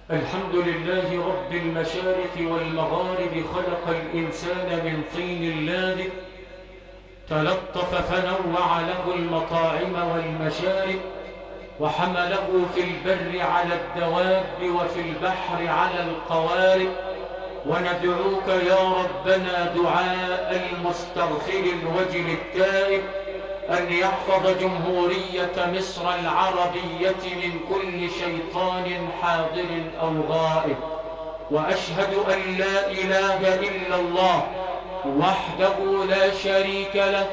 الحمد لله رب المشارق والمغارب، خلق الإنسان من طين لازب، تلطف فنوع له المطاعم والمشارب، وحمله في البر على الدواب وفي البحر على القوارب. وندعوك يا ربنا دعاء المستغفر الوجل التائب أن يحفظ جمهورية مصر العربية من كل شيطان حاضر أو غائب. وأشهد أن لا إله إلا الله وحده لا شريك له،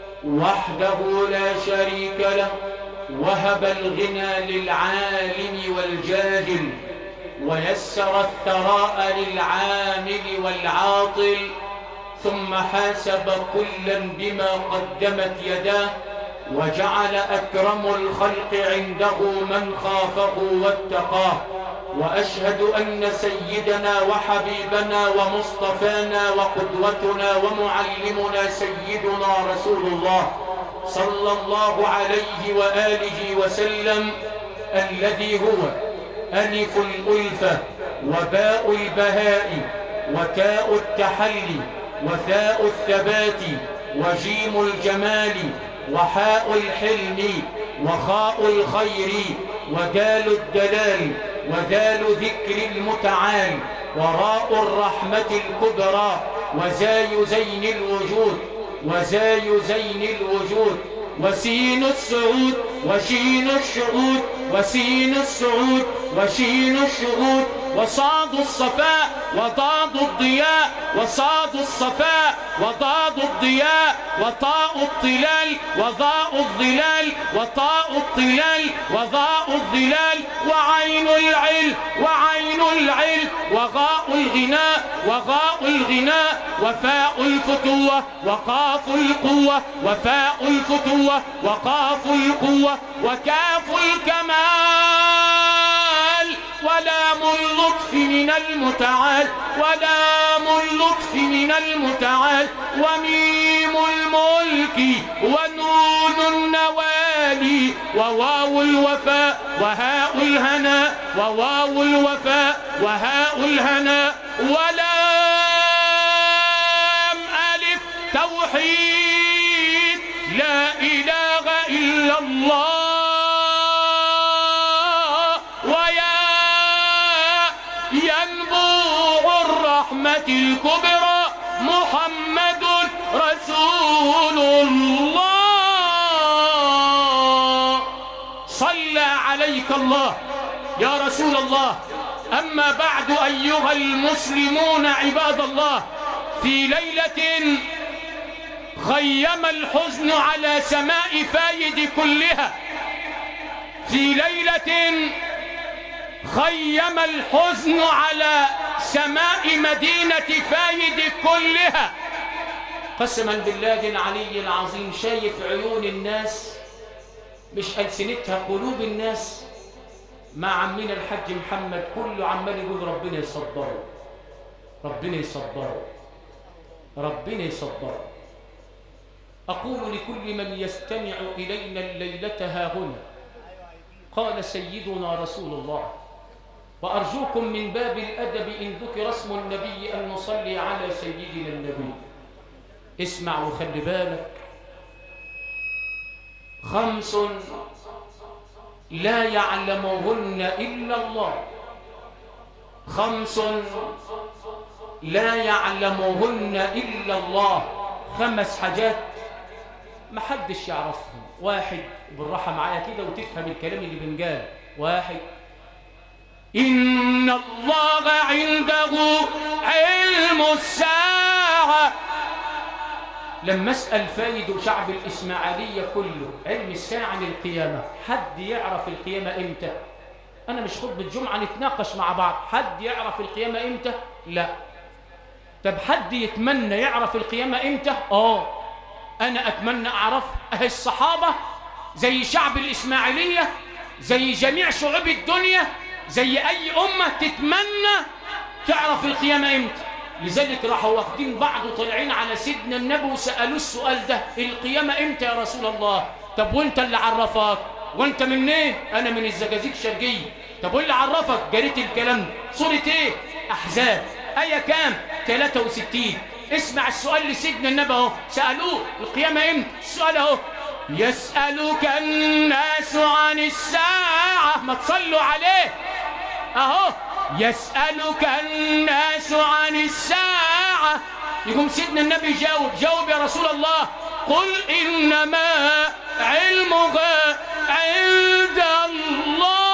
وحده لا شريك له، وهب الغنى للعالم والجاهل، ويسر الثراء للعامل والعاطل، ثم حاسب كلا بما قدمت يداه، وجعل أكرم الخلق عنده من خافه واتقاه. وأشهد أن سيدنا وحبيبنا ومصطفانا وقدوتنا ومعلمنا سيدنا رسول الله صلى الله عليه وآله وسلم، الذي هو ألف الألفة وباء البهاء وتاء التحلي وثاء الثبات وجيم الجمال وحاء الحلم وخاء الخير ودال الدلال وذال ذكر المتعال وراء الرحمة الكبرى وزاي زين الوجود وزاي زين الوجود وسين السعود وشين الشهود وسين السعود وشين الشهود وصاد الصفاء وضاد الضياء وصاد الصفاء وضاد الضياء وطاء الطلال وضاء الظلال وطاء الطلال وضاء الظلال وعين العلم وعين العلم وغاء الغناء وغاء الغناء وفاء الفتوة وقاف القوة وفاء الفتوة وقاف القوة وكاف الكمال ولام اللطف من المتعال ولام اللطف من المتعال وميم الملك ونون النوالي وواو الوفاء وهاء الهناء وواو الوفاء وهاء الهناء ولام ألف توحيد لا إله إلا الله الكبرى محمد رسول الله صلى عليك الله يا رسول الله. أما بعد أيها المسلمون عباد الله، في ليلة خيم الحزن على سماء فايد كلها، في ليلة خيم الحزن على سماء مدينة فايد كلها. قسما بالله العلي العظيم، شايف عيون الناس مش ألسنتها، قلوب الناس مع عمنا الحاج محمد، كله عمال يقول ربنا يصبره ربنا يصبره ربنا يصبره. أقول لكل من يستمع إلينا الليلة ها هنا، قال سيدنا رسول الله، وأرجوكم من باب الأدب إن ذكر اسم النبي أن نصلي على سيدنا النبي. اسمع وخلي بالك، 5 لا يعلمهن إلا الله، 5 لا يعلمهن إلا الله. 5 حاجات محدش يعرفهم. 1، بالراحة معايا كده وتفهم الكلام اللي بنقال. 1، إن الله عنده علم الساعة. لما اسأل فايد وشعب الإسماعيلية كله علم الساعة للقيامة، حد يعرف القيامة إمتى؟ أنا مش خطبة جمعة نتناقش مع بعض، حد يعرف القيامة إمتى؟ لا. طب حد يتمنى يعرف القيامة إمتى؟ أنا أتمنى أعرف. أهي الصحابة زي شعب الإسماعيلية، زي جميع شعوب الدنيا، زي أي أمة تتمنى تعرف القيامة إمتى. لذلك راحوا واخدين بعض وطالعين على سيدنا النبي وسألوه السؤال ده، القيامة إمتى يا رسول الله؟ طب وانت اللي عرفاك؟ وانت منين؟ أنا من الزقازيق الشرقية. طب قول لي عرفك جريت الكلام ده. سورة ايه؟ احزاب، آية كام؟ 63. اسمع السؤال لسيدنا النبي اهو، سألوه القيامة امتى؟ السؤال اهو، يسألك الناس عن الساعة، ما تصلوا عليه اهو، يسألك الناس عن الساعة. يقوم سيدنا النبي جاوب يا رسول الله، قل إنما علمها عند الله.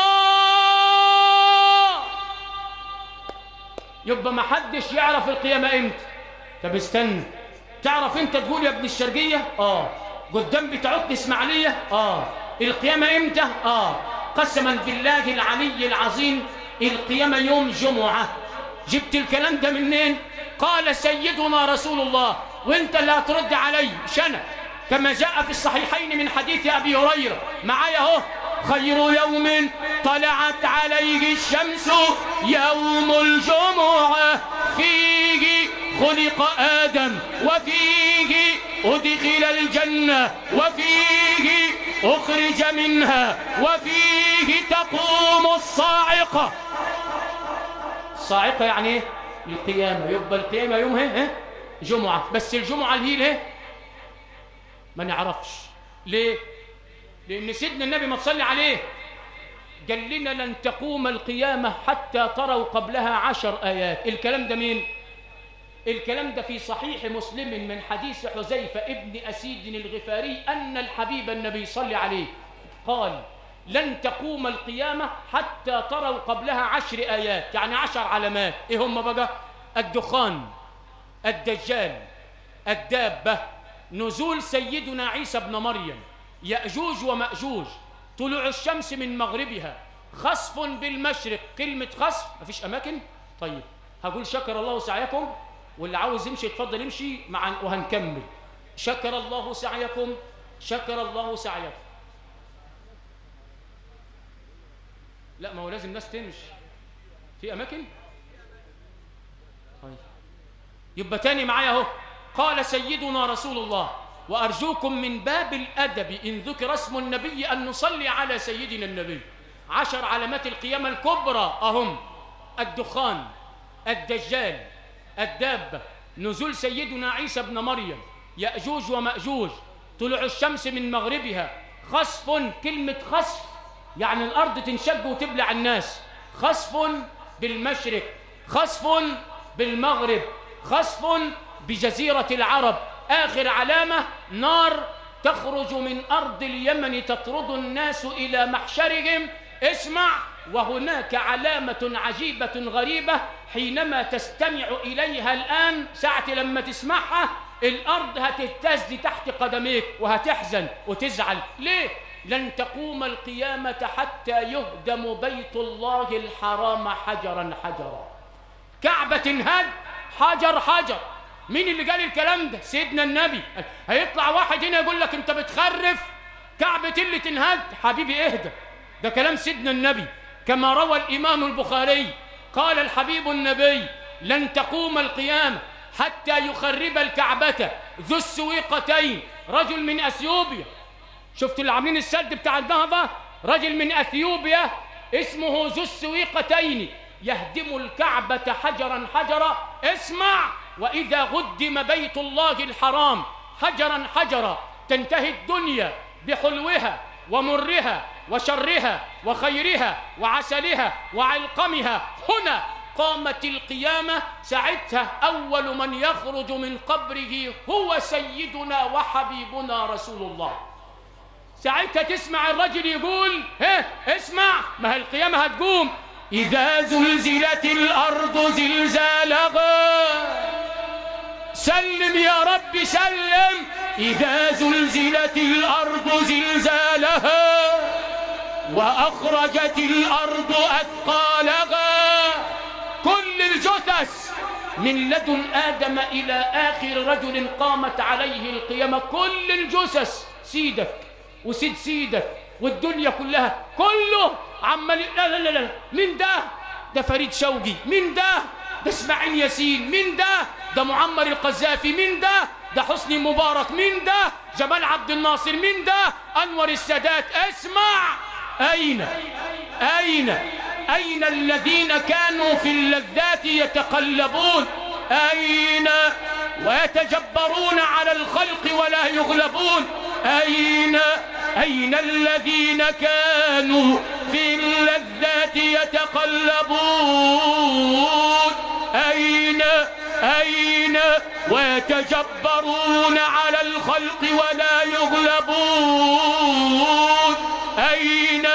يبقى ما حدش يعرف القيامة امتى. طب استنى، تعرف انت تقول يا ابن الشرقية؟ قدام بتاعت اسماعيلية؟ القيامة امتى؟ قسما بالله العلي العظيم القيامة يوم جمعة. جبت الكلام ده منين؟ قال سيدنا رسول الله، وانت اللي هترد علي شنة، كما جاء في الصحيحين من حديث أبي هريرة معايا اهو، خير يوم طلعت عليه الشمس يوم الجمعة، فيه خلق آدم، وفيه أدخل الجنة، وفيه أخرج منها، وفيه تقوم الصاعقة. الصاعقة يعني ايه؟ القيامة. يبقى القيامة يومها جمعة، بس الجمعة اللي هي ما نعرفش ليه؟ لأن سيدنا النبي ما تصلي عليه قال لنا لن تقوم القيامة حتى تروا قبلها 10 آيات. الكلام ده مين؟ الكلام ده في صحيح مسلم من حديث حذيفة ابن أسيد الغفاري أن الحبيب النبي صلى عليه قال لن تقوم القيامة حتى تروا قبلها 10 آيات، يعني 10 علامات. إيه هم بقى؟ الدخان، الدجال، الدابة، نزول سيدنا عيسى ابن مريم، يأجوج ومأجوج، طلوع الشمس من مغربها، خسف بالمشرق. كلمة خسف مفيش أماكن. طيب هقول شكر الله سعيكم، واللي عاوز يمشي يتفضل يمشي وهنكمل. شكر الله سعيكم، شكر الله سعيكم. لا ما هو لازم ناس تمشي في أماكن. طيب يبقى تاني معايا اهو، قال سيدنا رسول الله وأرجوكم من باب الأدب إن ذكر اسم النبي أن نصلي على سيدنا النبي. 10 علامات القيامة الكبرى أهم: الدخان، الدجال، الدابة، نزول سيدنا عيسى ابن مريم، يأجوج ومأجوج، طلوع الشمس من مغربها، خسف. كلمة خسف يعني الأرض تنشق وتبلع الناس. خسف بالمشرق، خسف بالمغرب، خسف بجزيرة العرب. آخر علامة نار تخرج من أرض اليمن تطرد الناس إلى محشرهم. اسمع، وهناك علامة عجيبة غريبة حينما تستمع إليها الآن، ساعة لما تسمعها الأرض هتهتز تحت قدميك وهتحزن وتزعل. ليه؟ لن تقوم القيامة حتى يهدم بيت الله الحرام حجرا حجرا. كعبة تنهد حجر حجر. مين اللي قال الكلام ده؟ سيدنا النبي. هيطلع واحد هنا يقول لك انت بتخرف، كعبة اللي تنهد. حبيبي اهدى، ده كلام سيدنا النبي كما روى الإمام البخاري قال الحبيب النبي لن تقوم القيامة حتى يخرب الكعبة ذو السويقتين، رجل من أثيوبيا. شفت اللي عاملين السد بتاع النهضة؟ رجل من أثيوبيا اسمه ذو السويقتين يهدم الكعبة حجرا حجرا. اسمع، وإذا غدم بيت الله الحرام حجرا حجرا تنتهي الدنيا بحلوها ومرها وشرها وخيرها وعسلها وعلقمها. هنا قامت القيامة. ساعتها أول من يخرج من قبره هو سيدنا وحبيبنا رسول الله. ساعتها تسمع الرجل يقول اسمع، ما هي القيامة هتقوم. إذا زلزلت الأرض زلزالها، سلم يا رب سلم. إذا زلزلت الأرض زلزالها وأخرجت الأرض أثقالها. كل الجثث من لدن آدم إلى آخر رجل قامت عليه القيامة، كل الجثث، سيدك وسيد سيدك والدنيا كلها كله عمال. لا لا لا، مين ده؟ ده فريد شوقي. مين ده؟ ده اسماعيل ياسين. مين ده؟ ده معمر القذافي. مين ده؟ ده حسني مبارك. مين ده؟ جمال عبد الناصر. مين ده؟ أنور السادات. اسمع، أين الذين كانوا في اللذات يتقلبون؟ أين ويتجبرون على الخلق ولا يغلبون؟ أين الذين كانوا في اللذات يتقلبون؟ أين ويتجبرون على الخلق ولا يغلبون؟ أين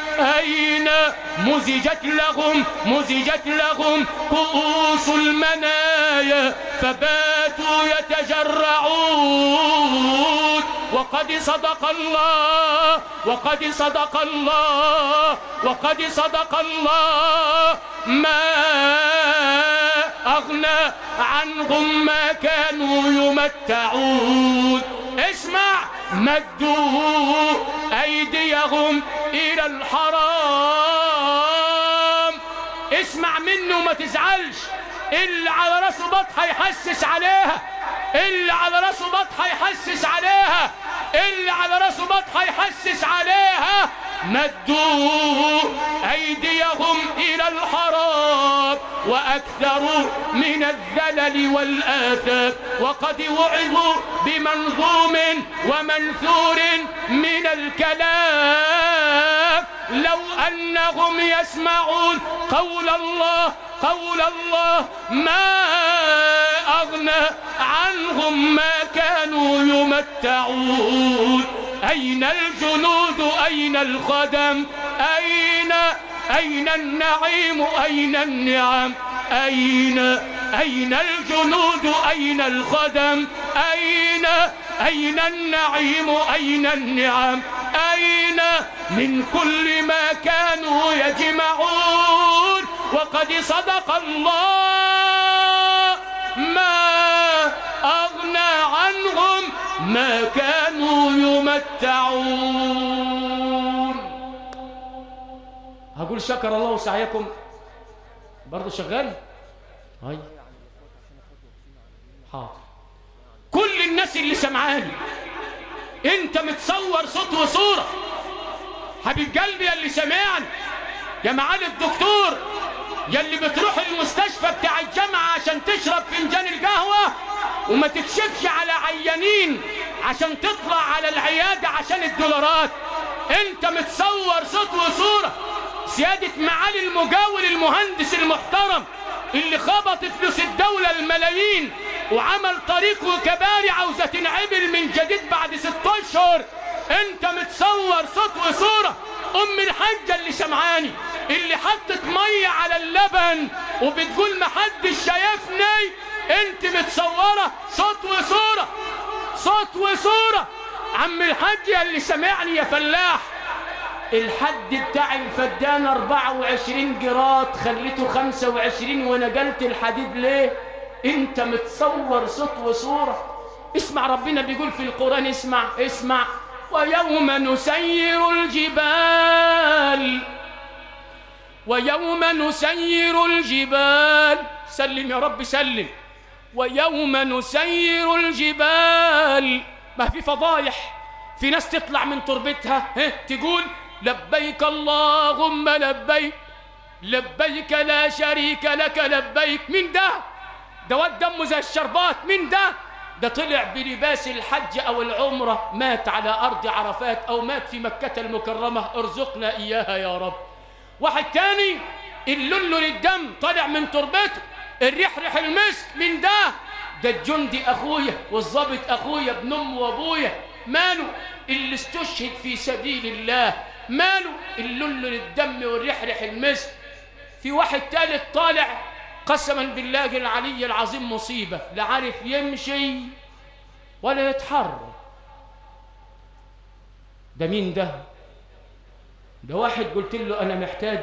مزجت لهم كؤوس المنايا فباتوا يتجرعون. وقد صدق الله ما أغنى عنهم ما كانوا يمتعون. اسمع، مدوا أيديهم إلى الحرام. اسمع منه وما تزعلش، اللي على راسه بطحة يحسس عليها، اللي على راسه بطحة يحسس عليها، اللي على راسه بطحة يحسس عليها. مدوا أيديهم إلى الحرام وأكثروا من الذلل والآثام. وقد وعظوا بمنظوم ومنثور من الكلام لو أنهم يسمعون قول الله ما أغنى عنهم ما كانوا يمتعون. أين الجنود أين الخدم؟ أين النعيم أين النعم؟ أين الجنود أين الخدم؟ أين النعيم أين النعم؟ أين من كل ما كانوا يجمعون؟ وقد صدق الله ما أغنى عنهم ما كانوا يمتعون. هقول شكر الله سعيكم برضو شغال؟ هاي حاضر. كل الناس اللي سمعاني، انت متصور صوت وصورة. حبيب قلبي يا اللي سمعني، يا معالي الدكتور، يا اللي بتروح المستشفى بتاع الجامعة عشان تشرب فنجان القهوة وما تكشفش على عيانين عشان تطلع على العيادة عشان الدولارات. انت متصور صوت وصورة. سيادة معالي المجاور المهندس المحترم اللي خبط فلوس الدولة الملايين وعمل طريق وكباري عاوزة تنعمل من جديد بعد 6 أشهر. انت متصور صوت وصورة. ام الحاجة اللي سمعاني اللي حطت مية على اللبن وبتقول محدش شايفني، انت متصورة صوت وصورة. صوت وصورة. عم الحاج اللي سمعني يا فلاح، الحد بتاع الفدان 24 جرات خليته 25 ونقلت الحديد ليه؟ انت متصور صوت وصورة. اسمع ربنا بيقول في القرآن، اسمع ويوم نسير الجبال سلم يا رب سلم. ويوم نسير الجبال، ما في فضايح، في ناس تطلع من تربتها تقول لبيك اللهم لبيك لبيك لا شريك لك لبيك. مين ده؟ ده واد دمه زي الشربات. مين ده؟ ده طلع بلباس الحج أو العمرة، مات على أرض عرفات أو مات في مكة المكرمة، ارزقنا إياها يا رب. واحد تاني اللل للدم طلع من تربته، الريح ريح المسك. من ده؟ ده الجندي أخويا والضابط أخويا ابن أم وأبويا. ماله؟ اللي استشهد في سبيل الله. ماله؟ اللل للدم والريح ريح المسك. في واحد تالت طالع قسما بالله العلي العظيم مصيبة، لا عارف يمشي ولا يتحرك. ده مين ده؟ ده واحد قلت له أنا محتاج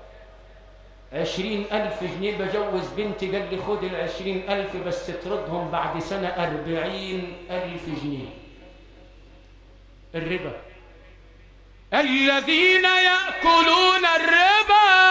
20,000 جنيه بجوز بنتي، قال لي خد 20,000 بس تردهم بعد سنة 40,000 جنيه. الربا. الذين يأكلون الربا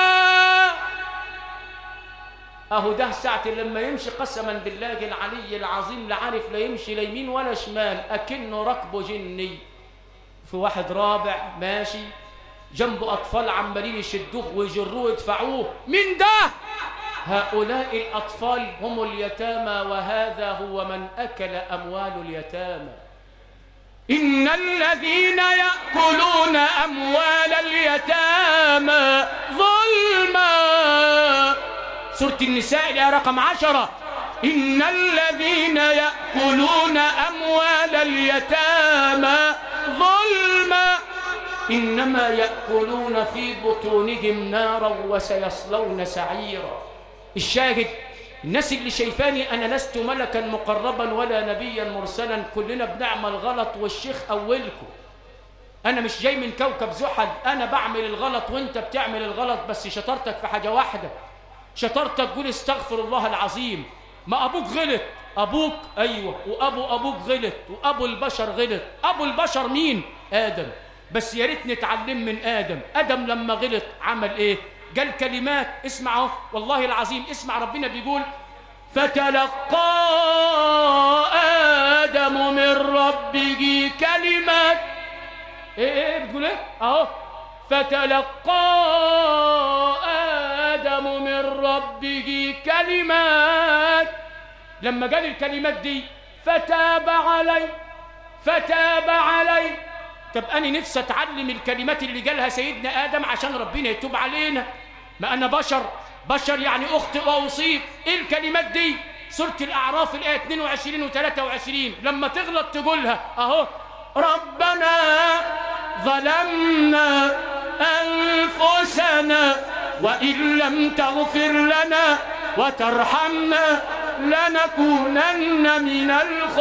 اهو ده ساعة لما يمشي قسما بالله العلي العظيم لا عارف لا يمشي لا يمين ولا شمال، اكنه ركبه جني. في واحد رابع ماشي جنبه أطفال عمالين يشدوه ويجروه ويدفعوه. مين ده؟ هؤلاء الأطفال هم اليتامى، وهذا هو من أكل أموال اليتامى. إن الذين يأكلون أموال اليتامى ظلما، سورة النساء الآية رقم 10. إن الذين يأكلون أموال اليتامى ظلما إنما يأكلون في بطونهم نارا وسيصلون سعيرا. الشاهد، الناس اللي شايفاني أنا لست ملكا مقربا ولا نبيا مرسلا، كلنا بنعمل غلط والشيخ أولكم. أنا مش جاي من كوكب زحل، أنا بعمل الغلط وأنت بتعمل الغلط، بس شطارتك في حاجة واحدة، شطارتك قول استغفر الله العظيم. ما أبوك غلط، أبوك أيوة، وأبو أبوك غلط، وأبو البشر غلط. أبو البشر مين؟ آدم. بس يا ريت نتعلم من آدم. آدم لما غلط عمل إيه؟ قال كلمات، اسمعوا والله العظيم، اسمع ربنا بيقول فتلقى آدم من ربه كلمات. إيه بتقول إيه؟ أهو فتلقى آدم من ربه كلمات. لما قال الكلمات دي فتاب علي. طب أنا نفسي أتعلم الكلمات اللي قالها سيدنا آدم عشان ربنا يتوب علينا. ما أنا بشر يعني أخطئ وأصيب. إيه الكلمات دي؟ سورة الأعراف الآية 22 و 23 لما تغلط تقولها أهو ربنا ظلمنا أنفسنا وإن لم تغفر لنا وترحمنا لنكونن من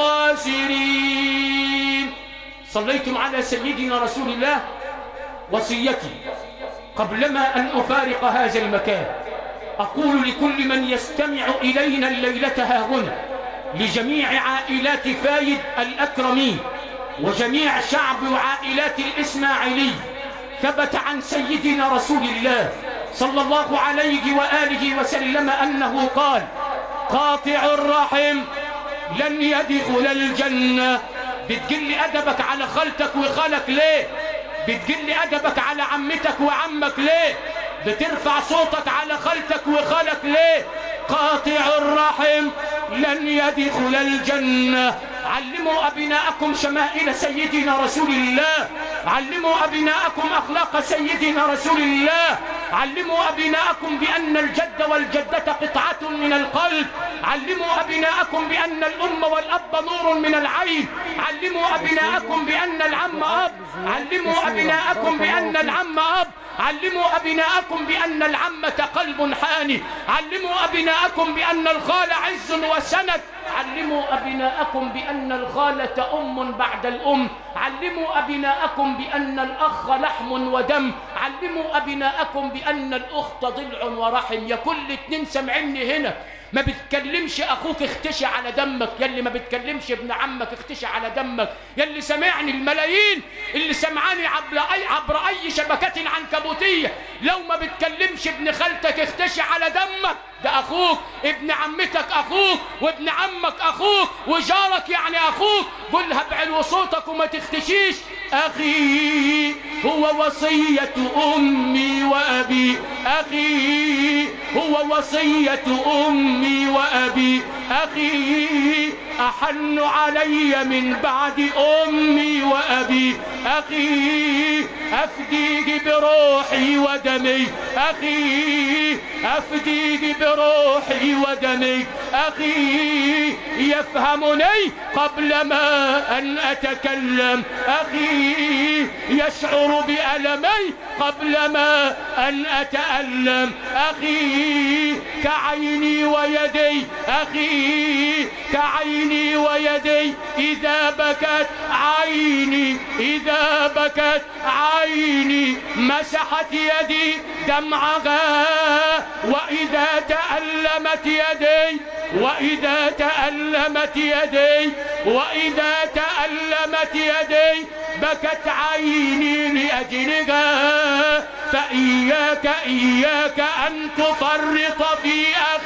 الخاسرين. صليتم على سيدنا رسول الله. وصيتي قبلما أن أفارق هذا المكان أقول لكل من يستمع إلينا الليلة هاهنا، لجميع عائلات فايد الأكرمين وجميع شعب وعائلات الإسماعيلي، ثبت عن سيدنا رسول الله صلى الله عليه وآله وسلم أنه قال قاطع الرحم لن يدخل الجنة. بتقل أدبك على خالتك وخالك ليه؟ بتقل أدبك على عمتك وعمك ليه؟ بترفع صوتك على خالتك وخالك ليه؟ قاطع الرحم لن يدخل الجنة. علموا أبناءكم شمائل سيدنا رسول الله، علموا أبناءكم أخلاق سيدنا رسول الله، علموا أبناءكم بأن الجد والجدة قطعة من القلب، علموا أبناءكم بأن الأم والأب نور من العين، علموا أبناءكم بأن العم أب، علموا أبناءكم بأن العم أب، علموا أبناءكم بأن العمة قلب حاني، علموا أبناءكم بأن الخال عز وسند، علموا أبناءكم بأن الخالة أم بعد الأم، علموا أبناءكم بأن الأخ لحم ودم، علموا أبناءكم بأن الأخت ضلع ورحم. يا كل اتنين سمعني هنا، ما بتكلمش أخوك اختشي على دمك، يلي ما بتكلمش ابن عمك اختشي على دمك، يلي سمعني الملايين اللي سمعاني عبر أي شبكات عنكبوتية، لو ما بتكلمش ابن خالتك اختشي على دمك، ده أخوك، ابن عمتك أخوك، وابن عمك أخوك، وجارك يعني أخوك، قولها بعلو صوتك وما تختشيش. أخي هو وصية أمي وأبي، أخي هو وصية أمي وأبي، أخي أحن علي من بعد أمي وأبي، أخي أفديك بروحي ودمي، أخي أفديك بروحي ودمي، أخي يفهمني قبل ما أن أتكلم، أخي يشعر بألمي قبل ما أن أتألم، أخي كعيني ويدي، أخي كعيني ويدي، إذا بكت عيني، إذا بكت عيني مسحت يدي دمعها، وإذا تألمت يدي، وإذا تألمت يدي، وإذا تألمت يدي بكت عيني لأجلها. فإياك إياك أن تفرط في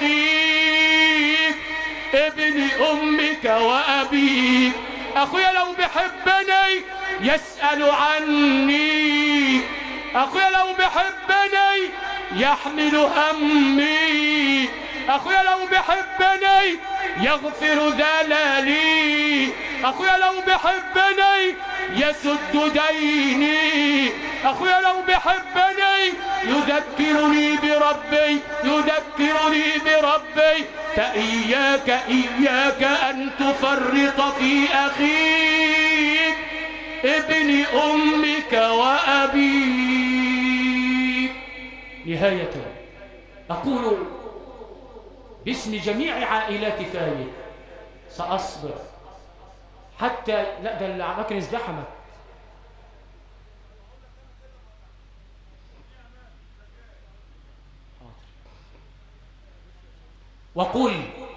أخيك ابن أمك وأبيك. أخويا لو بحبني يسأل عني، أخويا لو بحبني يحمل همي، أخويا لو بحبني يغفر ذلالي، أخويا لو بحبني يسد ديني، أخويا لو بحبني يذكرني بربي، يذكرني بربي. فإياك إياك أن تفرط في أخيك ابن أمك وأبيك. نهاية أقول باسم جميع عائلات فايد سأصبر حتى لا ده الأماكن ازدحمت. وقل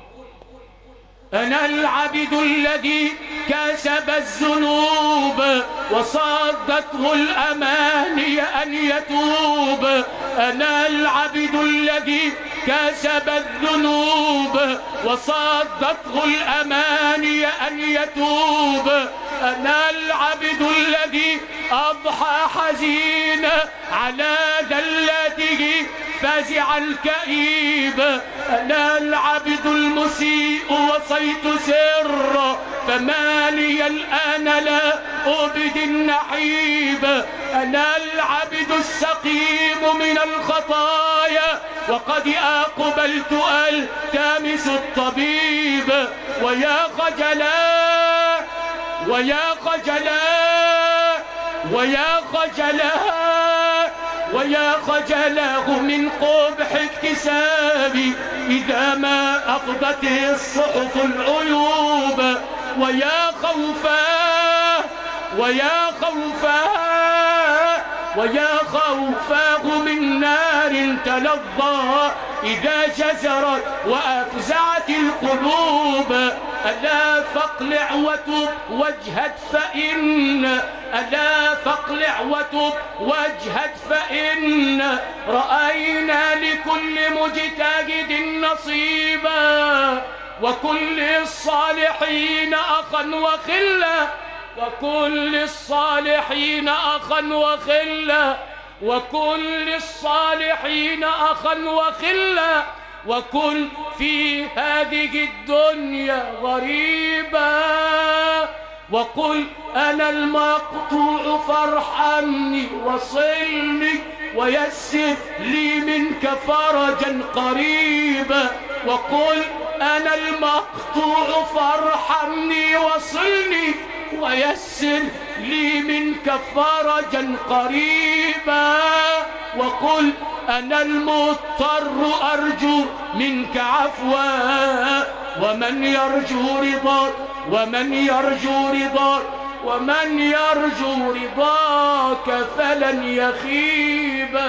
أنا العبد الذي كسب الذنوب وصادته الأماني أن يتوب، أنا العبد الذي كسب الذنوب وصادته الأماني أن يتوب، أنا العبد الذي أضحى حزينا على ذلته فزع الكئيب، أنا العبد المسيء وصيت سرا فما لي الآن لا أبدي النحيب، أنا العبد السقيم من الخطايا وقد أقبلت ألتمس الطبيب، ويا خجلا ويا خجلا ويا خجلا ويا خجلاه من قبح اكتسابي إذا ما أفضت الصحف العيوب، ويا خوفاه ويا خوفاه ويا خوفاه من نار تلظى إذا جزرت وأفزعت القلوب، ألا فاقلع وتب واجهد فإن ألا فاقلع وتب واجهد فإن رأينا لكل مجتهد نصيبا وكل الصالحين أخا وخلا، وكل الصالحين أخا وخلا، وكل الصالحين أخا وخلا، وكن في هذه الدنيا غريبا، وقل أنا المقطوع فارحمني وصلني ويسر لي منك فرجا قريبا، وقل أنا المقطوع فارحمني وصلني ويسر لي منك فرجا قريبا، وقل أنا المضطر أرجو منك عفوا ومن يرجو رضاك ومن يرجو رضاك ومن يرجو رضاك فلن يخيبا.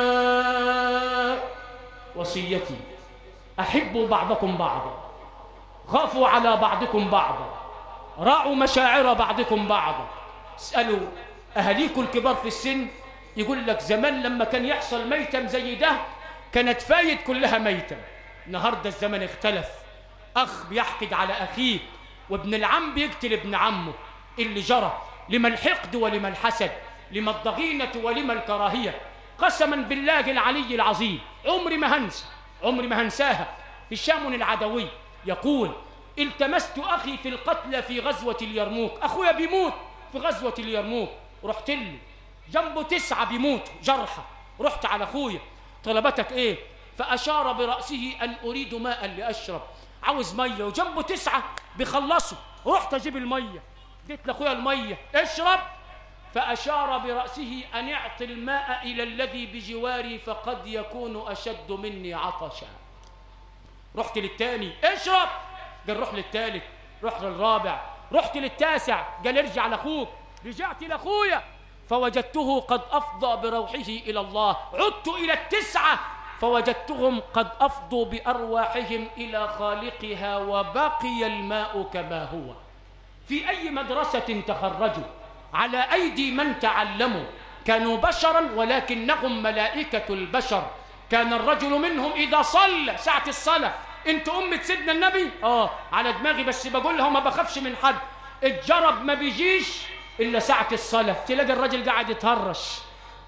وصيتي أحبوا بعضكم بعضا، خافوا على بعضكم بعضا، راعوا مشاعر بعضكم بعضا. اسألوا أهاليكم الكبار في السن يقول لك زمان لما كان يحصل ميتم زي ده كانت فايد كلها ميتم. النهارده الزمن اختلف، أخ بيحقد على أخيه وابن العم بيقتل ابن عمه. اللي جرى لما الحقد ولما الحسد، لما الضغينة ولما الكراهية. قسما بالله العلي العظيم عمري ما هنساها. هشام العدوي يقول التمست أخي في القتلى في غزوة اليرموك، أخويا بيموت في غزوة اليرموك، رحت له جنبه 9 بيموتوا جرحى، رحت على أخويا طلبتك إيه؟ فأشار برأسه أن أريد ماء لأشرب، عاوز مية، وجنبه 9 بيخلصوا، رحت أجيب المية، اديت لأخويا المية اشرب، فأشار برأسه أن يعطي الماء إلى الذي بجواري فقد يكون أشد مني عطشا. رحت للتاني اشرب، قال روح للتالت، رحت للرابع، رحت للتاسع، قال ارجع لأخوك، رجعت لأخويا فوجدته قد أفضى بروحه إلى الله، عدت إلى 9 فوجدتهم قد أفضوا بأرواحهم إلى خالقها وبقي الماء كما هو. في أي مدرسة تخرجوا على أيدي من تعلموا كانوا بشرا ولكنهم ملائكة البشر. كان الرجل منهم إذا صلى ساعة الصلاة، انت أمة سيدنا النبي على دماغي بس بقولها وما بخافش من حد، الجرب ما بيجيش إلا ساعة الصلاة، تلاقي الرجل قاعد يتهرش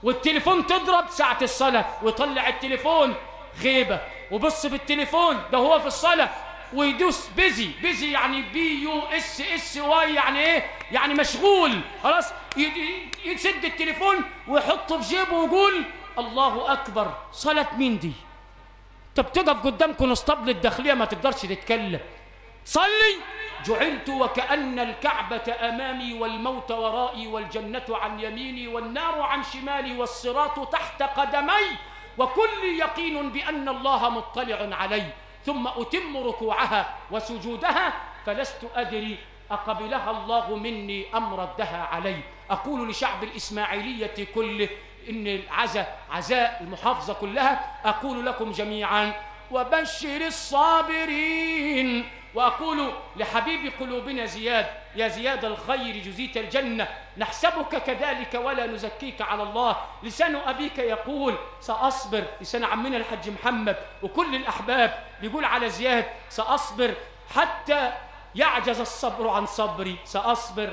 والتليفون تضرب ساعة الصلاة ويطلع التليفون غيبة، وبص في التليفون ده هو في الصلاة ويدوس بيزي يعني BUSSY يعني ايه؟ يعني مشغول خلاص، يسد التليفون ويحطه في جيبه ويقول الله أكبر. صلاة مين دي؟ انت بتقف قدام كونستابل الداخلية ما تقدرش تتكلم. صلي. جعلت وكأن الكعبة أمامي والموت ورائي والجنة عن يميني والنار عن شمالي والصراط تحت قدمي وكل يقين بأن الله مطلع علي، ثم أتم ركوعها وسجودها فلست أدري أقبلها الله مني أم ردها علي. أقول لشعب الإسماعيلية كله إن عزاء المحافظة كلها، أقول لكم جميعا وبشر الصابرين. وأقول لحبيب قلوبنا زياد، يا زياد الخير جزيت الجنة، نحسبك كذلك ولا نزكيك على الله. لسان أبيك يقول سأصبر، لسان عمنا الحج محمد وكل الأحباب بيقول على زياد سأصبر حتى يعجز الصبر عن صبري. سأصبر.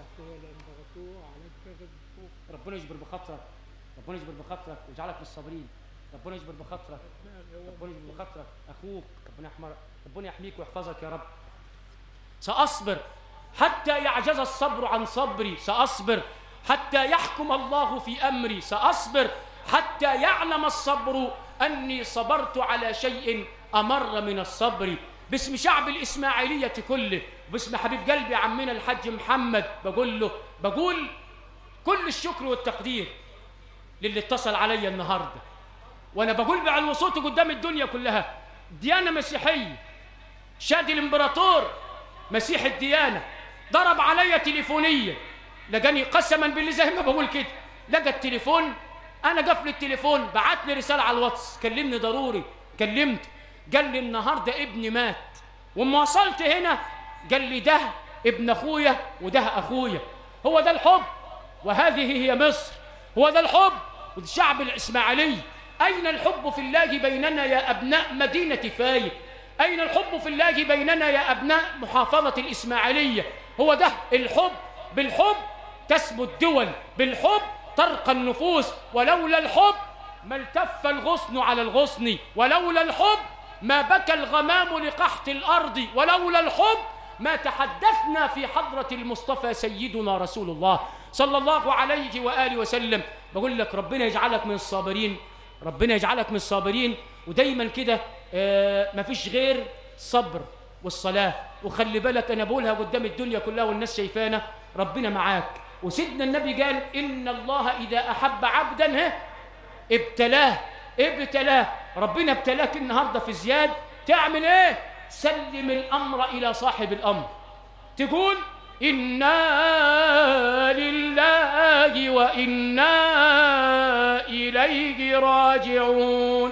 ربنا يجبر بخاطرك، ربنا يجبر بخاطرك ويجعلك من الصابرين. ربنا يجبر بخاطرك، ربنا يجبر بخاطرك أخوك، ربنا يحميك ويحفظك يا رب. سأصبر حتى يعجز الصبر عن صبري. سأصبر حتى يحكم الله في أمري. سأصبر حتى يعلم الصبر أني صبرت على شيء أمر من الصبر. باسم شعب الإسماعيلية كله، باسم حبيب قلبي عمنا الحج محمد، بقول كل الشكر والتقدير للي اتصل علي النهارده، وانا بقول بعلو صوتي قدام الدنيا كلها، ديانه مسيحيه، شادي الامبراطور مسيح الديانه ضرب عليا تليفونيا، لقاني قسما بالله زي ما بقول كده، لقى التليفون، انا قفل التليفون، بعت لي رساله على الواتس، كلمني ضروري، كلمت، قال لي النهارده ابني مات. وما وصلت هنا قال لي ده ابن اخويا وده اخويا. هو ده الحب، وهذه هي مصر، هو ده الحب والشعب الإسماعيلي. أين الحب في الله بيننا يا أبناء مدينة فايد؟ أين الحب في الله بيننا يا أبناء محافظة الإسماعيلية؟ هو ده الحب. بالحب تسمو الدول، بالحب ترقى النفوس. ولولا الحب ما التف الغصن على الغصن، ولولا الحب ما بكى الغمام لقحط الأرض، ولولا الحب ما تحدثنا في حضرة المصطفى سيدنا رسول الله صلى الله عليه وآله وسلم. بقول لك ربنا يجعلك من الصابرين، ربنا يجعلك من الصابرين، ودايما كده مفيش غير صبر والصلاة. وخلي بالك أنا بقولها قدام الدنيا كلها والناس شايفانا، ربنا معاك. وسيدنا النبي قال إن الله إذا أحب عبدا ابتلاه. ربنا ابتلاك النهاردة في زياد، تعمل إيه؟ سلم الأمر إلى صاحب الأمر، تقول إنا لله وإنا إليه راجعون،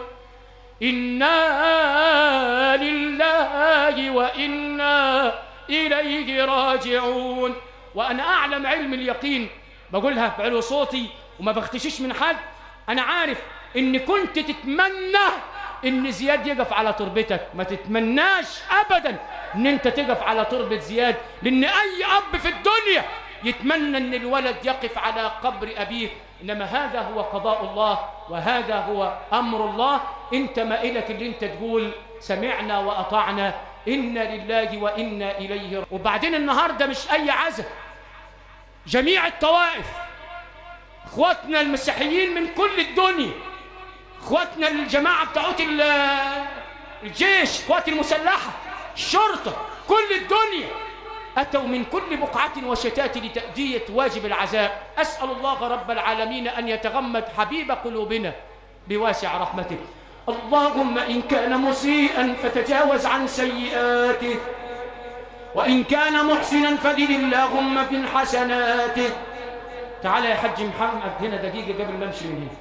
إنا لله وإنا إليه راجعون. وأنا أعلم علم اليقين، بقولها بعلو صوتي وما بختشش من حد، أنا عارف إن كنت تتمنى إن زياد يقف على تربتك، ما تتمناش أبدا إن أنت تقف على تربة زياد، لأن أي أب في الدنيا يتمنى إن الولد يقف على قبر أبيه، إنما هذا هو قضاء الله وهذا هو أمر الله. أنت مائلك اللي أنت تقول سمعنا وأطعنا، إنا لله وإنا إليه. وبعدين النهاردة مش أي عزة، جميع الطوائف، إخواتنا المسيحيين من كل الدنيا، إخواتنا الجماعة بتاعت الجيش، إخوات المسلحة، الشرطة، كل الدنيا أتوا من كل بقعة وشتات لتأدية واجب العزاء. أسأل الله رب العالمين أن يتغمد حبيب قلوبنا بواسع رحمته. اللهم إن كان مسيئا فتجاوز عن سيئاته، وإن كان محسنا فزد اللهم من حسناته. تعال يا حج محمد هنا دقيقة قبل ما امشي من هنا،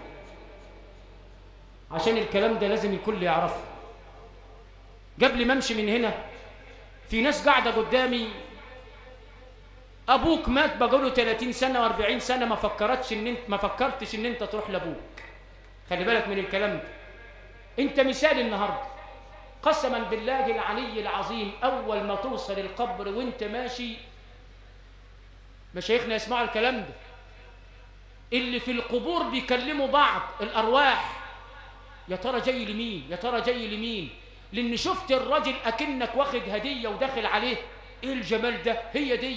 عشان الكلام ده لازم الكل يعرفه. قبل ما امشي من هنا، في ناس قاعدة قدامي أبوك مات بقوله 30 سنة و40 سنة ما فكرتش إن أنت تروح لأبوك. خلي بالك من الكلام ده. أنت مثال النهاردة، قسما بالله العلي العظيم، أول ما توصل القبر وأنت ماشي، مشايخنا يسمعوا الكلام ده، اللي في القبور بيكلموا بعض الأرواح، يا ترى جاي لمين؟ يا ترى جاي لمين؟ لأن شفت الراجل أكنك واخد هدية وداخل عليه، إيه الجمال ده؟ هي دي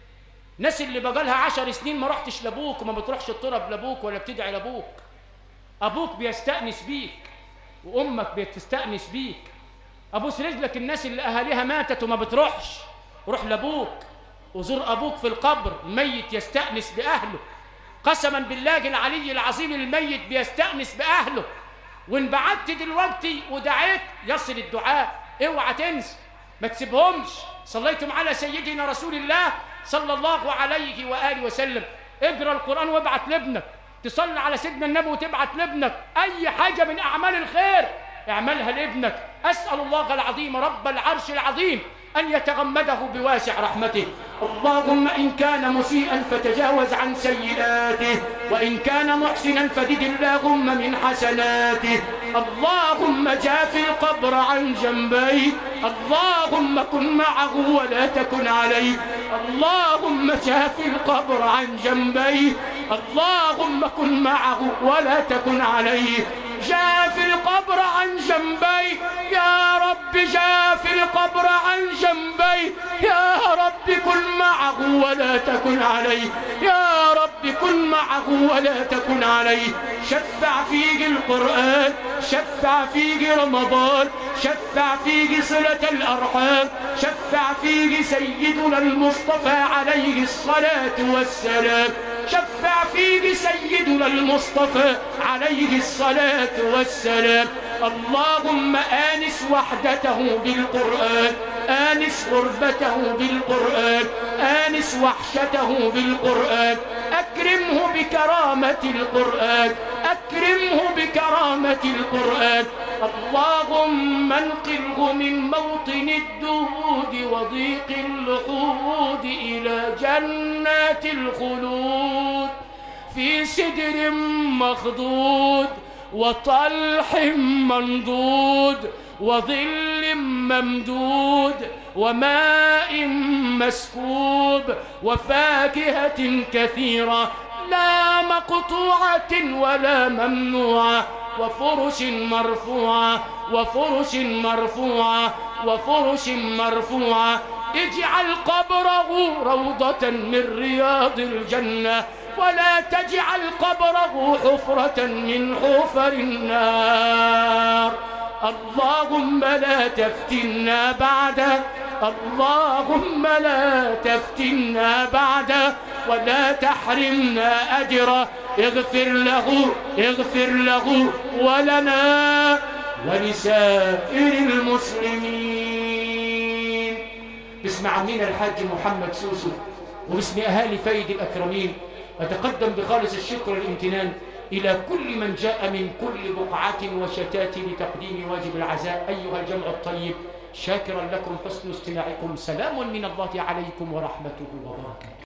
ناس اللي بقالها 10 سنين ما رحتش لأبوك وما بتروحش تطرب لأبوك ولا بتدعي لأبوك. أبوك بيستأنس بيك وأمك بتستأنس بيك. أبوس رجلك الناس اللي أهاليها ماتت وما بتروحش، روح لأبوك وزور أبوك في القبر، الميت يستأنس بأهله. قسما بالله العلي العظيم الميت بيستأنس بأهله. وإن بعدت دلوقتي ودعيت يصل الدعاء، اوعى تنسى ما تسيبهمش. صليتم على سيدنا رسول الله صلى الله عليه وآله وسلم. اقرأ القرآن وابعت لابنك، تصلي على سيدنا النبي وتبعت لابنك. أي حاجة من أعمال الخير اعملها لابنك. أسأل الله العظيم رب العرش العظيم أن يتغمده بواسع رحمته. اللهم إن كان مسيئا فتجاوز عن سيئاته، وإن كان محسنا فزد اللهم من حسناته. اللهم جاف القبر عن جنبيه، اللهم كن معه ولا تكن عليه. اللهم جاف القبر عن جنبيه، اللهم كن معه ولا تكن عليه. جاف القبر عن جنبي يا رب، جاف القبر عن جنبي يا رب، كن معه ولا تكن عليه. يا رب كن معه ولا تكن عليه. شفع فيه القرآن، شفع فيه رمضان، شفع فيه صلة الأرحام، شفع فيه سيدنا المصطفى عليه الصلاة والسلام، شفع فيه سيدنا المصطفى عليه الصلاة والسلام. اللهم آنس وحدته بالقرآن، آنس غربته بالقرآن، آنس وحشته بالقرآن. أكرمه بكرامة القرآن، أكرمه بكرامة القرآن. اللهم انقله من موطن الدود وضيق اللحود إلى جنات الخلود في سدر مخضود وطلح منضود وظل ممدود وماء مسكوب وفاكهة كثيرة لا مقطوعة ولا ممنوعة وفرش مرفوعة وفرش مرفوعة وفرش مرفوعة. اجعل قبره روضة من رياض الجنة، ولا تجعل قبره حفرة من حفر النار. اللهم لا تفتنا بعده، اللهم لا تفتنا بعده ولا تحرمنا أجره. اغفر له، اغفر له ولنا ولسائر المسلمين. باسم عمنا الحاج محمد سوسو وباسم أهالي فايد الأكرمين أتقدم بخالص الشكر والامتنان إلى كل من جاء من كل بقعة وشتات لتقديم واجب العزاء. أيها الجمع الطيب، شاكرا لكم حسن استماعكم. سلام من الله عليكم ورحمته وبركاته.